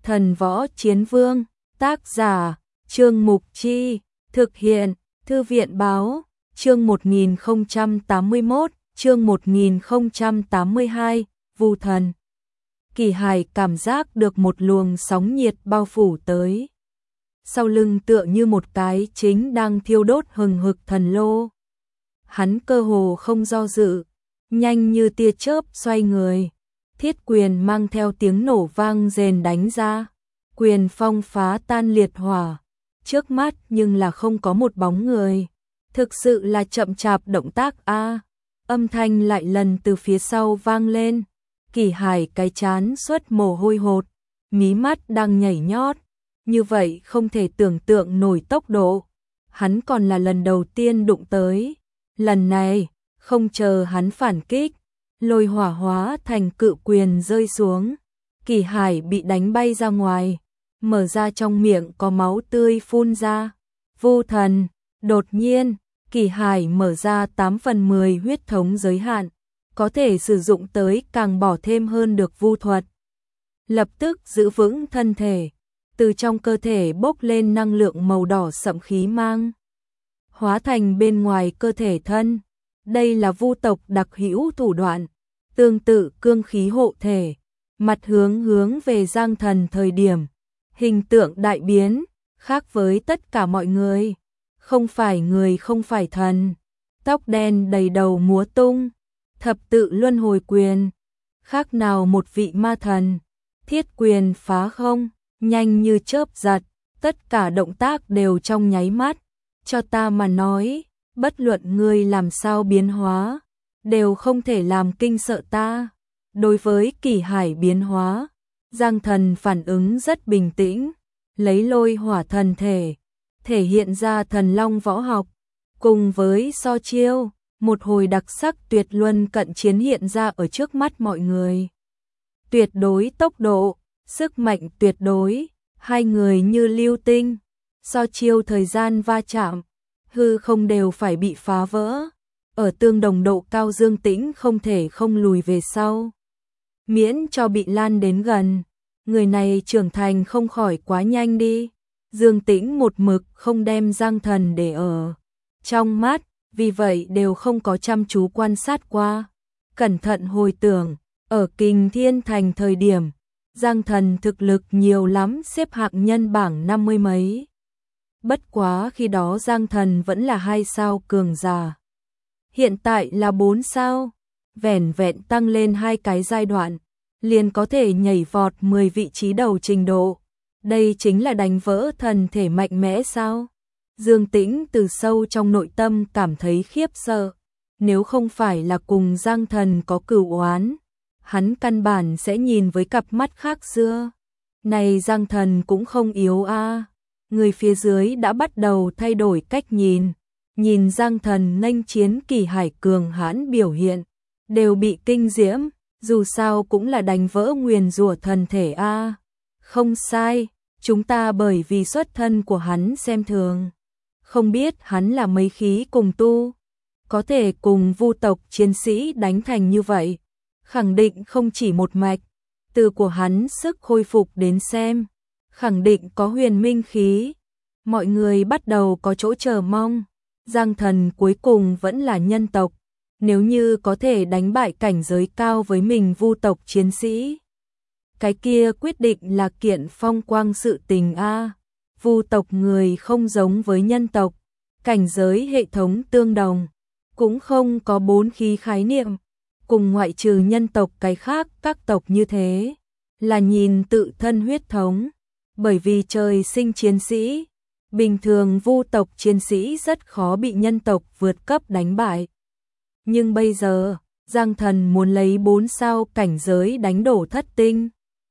Thần võ chiến vương, tác giả, Trương Mục Chi, thực hiện, Thư viện báo, chương 1081, chương 1082, Vu thần. Kỳ Hải cảm giác được một luồng sóng nhiệt bao phủ tới. Sau lưng tựa như một cái chính đang thiêu đốt hừng hực thần lô. Hắn cơ hồ không do dự, nhanh như tia chớp xoay người. Thiết quyền mang theo tiếng nổ vang rền đánh ra. Quyền phong phá tan liệt hỏa. Trước mắt nhưng là không có một bóng người. Thực sự là chậm chạp động tác a. Âm thanh lại lần từ phía sau vang lên. Kỳ Hải cái trán xuất mồ hôi hột, mí mắt đang nhảy nhót. Như vậy không thể tưởng tượng nổi tốc độ. Hắn còn là lần đầu tiên đụng tới. Lần này, không chờ hắn phản kích, lôi hỏa hóa thành cự quyền rơi xuống. Kỳ Hải bị đánh bay ra ngoài, mở ra trong miệng có máu tươi phun ra. Vu thần, đột nhiên, Kỳ Hải mở ra 8/10 huyết thống giới hạn, có thể sử dụng tới càng bỏ thêm hơn được vu thuật. Lập tức giữ vững thân thể, từ trong cơ thể bốc lên năng lượng màu đỏ sẫm khí mang, hóa thành bên ngoài cơ thể thân. Đây là vu tộc đặc hữu thủ đoạn, tương tự cương khí hộ thể, mặt hướng về Giang Thần thời điểm, hình tượng đại biến, khác với tất cả mọi người, không phải người không phải thần, tóc đen đầy đầu múa tung, thập tự luân hồi quyền, khác nào một vị ma thần, thiết quyền phá không, nhanh như chớp giật, tất cả động tác đều trong nháy mắt, cho ta mà nói, bất luận ngươi làm sao biến hóa, đều không thể làm kinh sợ ta. Đối với Kỳ Hải biến hóa, Giang Thần phản ứng rất bình tĩnh, lấy lôi hỏa thần thể hiện ra thần long võ học, cùng với so chiêu, một hồi đặc sắc tuyệt luân cận chiến hiện ra ở trước mắt mọi người. Tuyệt đối tốc độ, sức mạnh tuyệt đối, hai người như lưu tinh, so chiêu thời gian va chạm, hư không đều phải bị phá vỡ. Ở tương đồng độ cao Dương Tĩnh không thể không lùi về sau, miễn cho bị lan đến gần. Người này trưởng thành không khỏi quá nhanh đi. Dương Tĩnh một mực không đem Giang Thần để ở trong mắt, vì vậy đều không có chăm chú quan sát qua. Cẩn thận hồi tưởng, ở Kình Thiên Thành thời điểm, Giang Thần thực lực nhiều lắm, xếp hạng nhân bảng 50 mấy. Bất quá khi đó Giang Thần vẫn là 2 sao cường giả. Hiện tại là 4 sao, vẻn vẹn tăng lên 2 cái giai đoạn, liền có thể nhảy vọt 10 vị trí đầu trình độ. Đây chính là đánh vỡ thần thể mạnh mẽ sao? Dương Tĩnh từ sâu trong nội tâm cảm thấy khiếp sợ. Nếu không phải là cùng Giang Thần có cửu oán, hắn căn bản sẽ nhìn với cặp mắt khác xưa. Này Giang Thần cũng không yếu a. Người phía dưới đã bắt đầu thay đổi cách nhìn. Nhìn Giang Thần nghênh chiến Kỳ Hải cường hãn biểu hiện, đều bị kinh diễm, dù sao cũng là đánh vỡ nguyền rủa thần thể a. Không sai, chúng ta bởi vì xuất thân của hắn xem thường, không biết hắn là mấy khí cùng tu, có thể cùng vu tộc chiến sĩ đánh thành như vậy, khẳng định không chỉ một mạch, từ của hắn sức khôi phục đến xem, khẳng định có huyền minh khí. Mọi người bắt đầu có chỗ chờ mong. Giang Thần cuối cùng vẫn là nhân tộc, nếu như có thể đánh bại cảnh giới cao với mình vu tộc chiến sĩ, cái kia quyết định là kiện phong quang sự tình a. Vu tộc người không giống với nhân tộc, cảnh giới hệ thống tương đồng, cũng không có 4 khí khái niệm, cùng ngoại trừ nhân tộc cái khác các tộc như thế, là nhìn tự thân huyết thống, bởi vì trời sinh chiến sĩ. Bình thường vu tộc chiến sĩ rất khó bị nhân tộc vượt cấp đánh bại. Nhưng bây giờ, Giang Thần muốn lấy 4 sao cảnh giới đánh đổ thất tinh.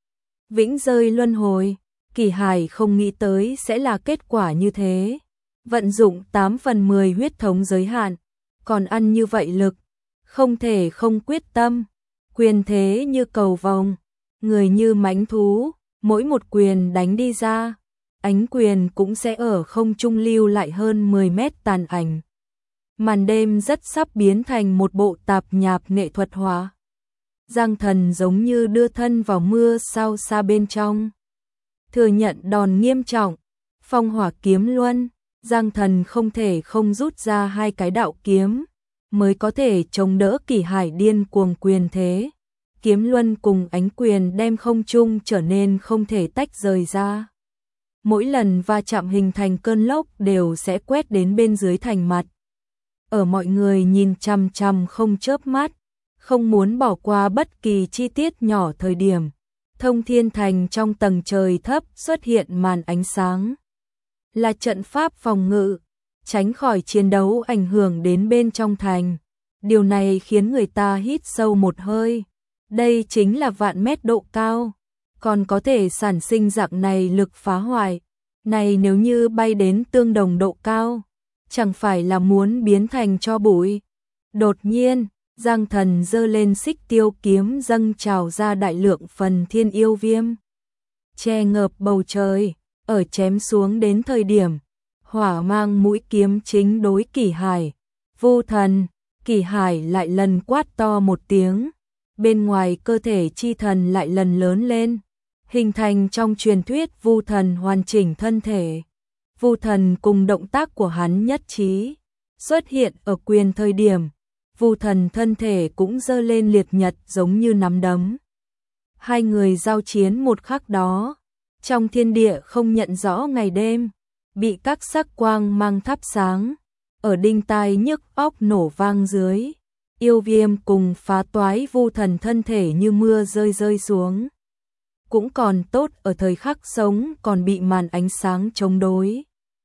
Vĩnh rơi luân hồi, Kỳ Hải không nghĩ tới sẽ là kết quả như thế. Vận dụng 8/10 huyết thống giới hạn, còn ăn như vậy lực, không thể không quyết tâm. Quyền thế như cầu vồng, người như mãnh thú, mỗi một quyền đánh đi ra, ánh quyền cũng sẽ ở không trung lưu lại hơn 10 mét tàn ảnh. Màn đêm rất sắp biến thành một bộ tạp nhạp nghệ thuật hóa. Giang Thần giống như đưa thân vào mưa sao xa bên trong. thừa nhận đòn nghiêm trọng. Phong hỏa kiếm luân, Giang Thần không thể không rút ra hai cái đạo kiếm, mới có thể chống đỡ Kỷ Hải điên cuồng quyền thế. Kiếm luân cùng ánh quyền đem không trung trở nên không thể tách rời ra. Mỗi lần va chạm hình thành cơn lốc đều sẽ quét đến bên dưới thành mặt. Ở mọi người nhìn chằm chằm không chớp mắt, không muốn bỏ qua bất kỳ chi tiết nhỏ thời điểm. Thông Thiên Thành trong tầng trời thấp xuất hiện màn ánh sáng. Là trận pháp phòng ngự, tránh khỏi chiến đấu ảnh hưởng đến bên trong thành. Điều này khiến người ta hít sâu một hơi. Đây chính là vạn mét độ cao, còn có thể sản sinh dạng này lực phá hoại. Này nếu như bay đến tương đồng độ cao, chẳng phải là muốn biến thành tro bụi. Đột nhiên, Giang Thần giơ lên xích tiêu kiếm dâng trào ra đại lượng phần thiên yêu viêm. Che ngợp bầu trời, ở chém xuống đến thời điểm, hỏa mang mũi kiếm chính đối Kỷ Hải. Vô thần, Kỷ Hải lại lần quát to một tiếng. Bên ngoài cơ thể chi thần lại lần lớn lên, hình thành trong truyền thuyết vu thần hoàn chỉnh thân thể. Vu thần cùng động tác của hắn nhất trí, xuất hiện ở quyền thời điểm, vu thần thân thể cũng giơ lên liệt nhật giống như nắm đấm. Hai người giao chiến một khắc đó, trong thiên địa không nhận rõ ngày đêm, bị các sắc quang mang thắp sáng, ở đinh tai nhức óc nổ vang dưới. Yêu viêm cùng phá toái vu thần thân thể như mưa rơi rơi xuống. Cũng còn tốt ở thời khắc sống còn bị màn ánh sáng chống đối.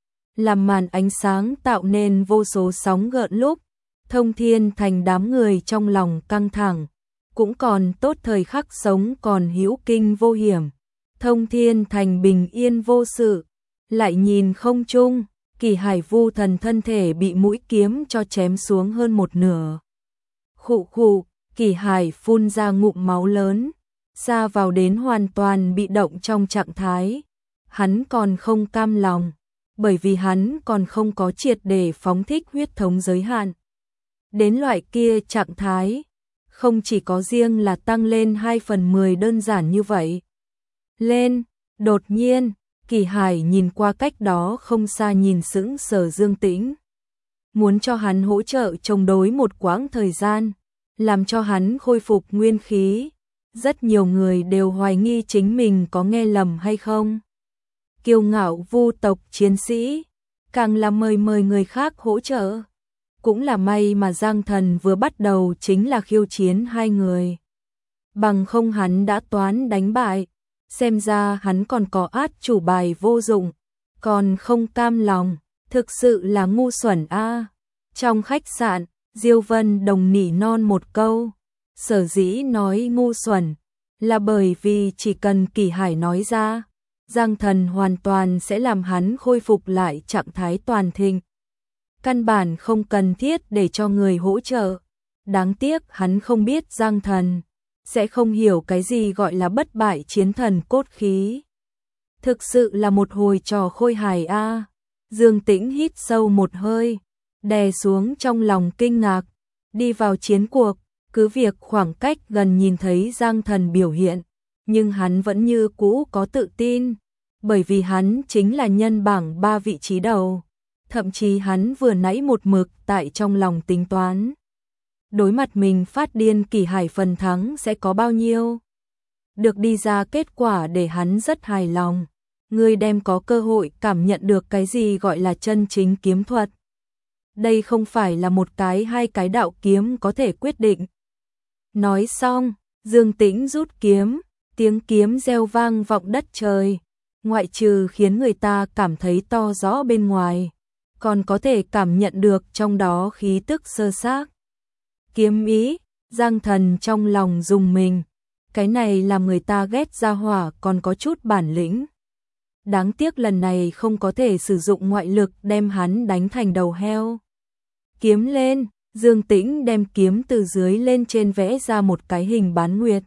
Làm màn ánh sáng tạo nên vô số sóng gợn lúc, Thông Thiên Thành đám người trong lòng căng thẳng. Cũng còn tốt thời khắc sống còn hữu kinh vô hiểm. Thông Thiên Thành bình yên vô sự, lại nhìn không trung, Kỷ Hải vu thần thân thể bị mũi kiếm cho chém xuống hơn một nửa. Khụ khụ, Kỷ Hải phun ra ngụm máu lớn, xa vào đến hoàn toàn bị động trong trạng thái. Hắn còn không cam lòng, bởi vì hắn còn không có triệt để phóng thích huyết thống giới hạn. Đến loại kia trạng thái, không chỉ có riêng là tăng lên 2/10 đơn giản như vậy. Lên, đột nhiên, Kỷ Hải nhìn qua cách đó không xa nhìn sững sờ Dương Tĩnh. Muốn cho hắn hỗ trợ chống đối một quãng thời gian, làm cho hắn khôi phục nguyên khí. Rất nhiều người đều hoài nghi chính mình có nghe lầm hay không. Kiêu ngạo vu tộc chiến sĩ, càng là mời người khác hỗ trợ. Cũng là may mà Giang Thần vừa bắt đầu chính là khiêu chiến hai người. Bằng không hắn đã toán đánh bại, xem ra hắn còn có át chủ bài vô dụng, còn không cam lòng, thực sự là ngu xuẩn a. Trong khách sạn, Diêu Vân Đồng nỉ non một câu, sở dĩ nói ngu xuẩn, là bởi vì chỉ cần Kỷ Hải nói ra, Giang Thần hoàn toàn sẽ làm hắn khôi phục lại trạng thái toàn thịnh. Căn bản không cần thiết để cho người hỗ trợ. Đáng tiếc hắn không biết Giang Thần sẽ không hiểu cái gì gọi là bất bại chiến thần cốt khí. Thực sự là một hồi trò khôi hài a. Dương Tĩnh hít sâu một hơi, đè xuống trong lòng kinh ngạc, đi vào chiến cuộc, cứ việc khoảng cách gần nhìn thấy Giang Thần biểu hiện, nhưng hắn vẫn như cũ có tự tin, bởi vì hắn chính là nhân bảng 3 vị trí đầu. Thậm chí hắn vừa nãy một mực tại trong lòng tính toán. Đối mặt mình phát điên Kỷ Hải phần thắng sẽ có bao nhiêu. Được đi ra kết quả để hắn rất hài lòng. Người đem có cơ hội cảm nhận được cái gì gọi là chân chính kiếm thuật. Đây không phải là một cái hai cái đạo kiếm có thể quyết định. Nói xong, Dương Tĩnh rút kiếm, tiếng kiếm reo vang vọng đất trời. Ngoại trừ khiến người ta cảm thấy to rõ bên ngoài, còn có thể cảm nhận được trong đó khí tức sơ xác. Kiếm ý, Giang Thần trong lòng rùng mình, cái này làm người ta ghét ra hỏa còn có chút bản lĩnh. Đáng tiếc lần này không có thể sử dụng ngoại lực đem hắn đánh thành đầu heo. Kiếm lên, Dương Tĩnh đem kiếm từ dưới lên trên vẽ ra một cái hình bán nguyệt.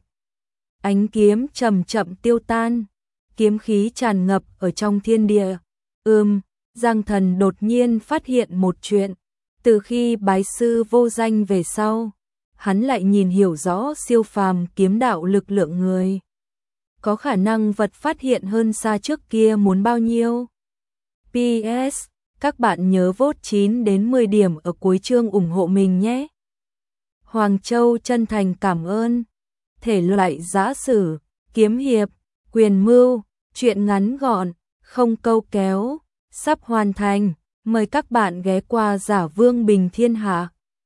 Ánh kiếm chậm chậm tiêu tan, kiếm khí tràn ngập ở trong thiên địa. Giang Thần đột nhiên phát hiện một chuyện, từ khi bái sư vô danh về sau, hắn lại nhìn hiểu rõ siêu phàm kiếm đạo lực lượng người. có khả năng vật phát hiện hơn xa trước kia muốn bao nhiêu. PS, các bạn nhớ vote 9 đến 10 điểm ở cuối chương ủng hộ mình nhé. Hoàng Châu chân thành cảm ơn. Thể loại giã sử, kiếm hiệp, quyền mưu, truyện ngắn gọn, không câu kéo, sắp hoàn thành. Mời các bạn ghé qua Giả Vương Bình Thiên Hạ.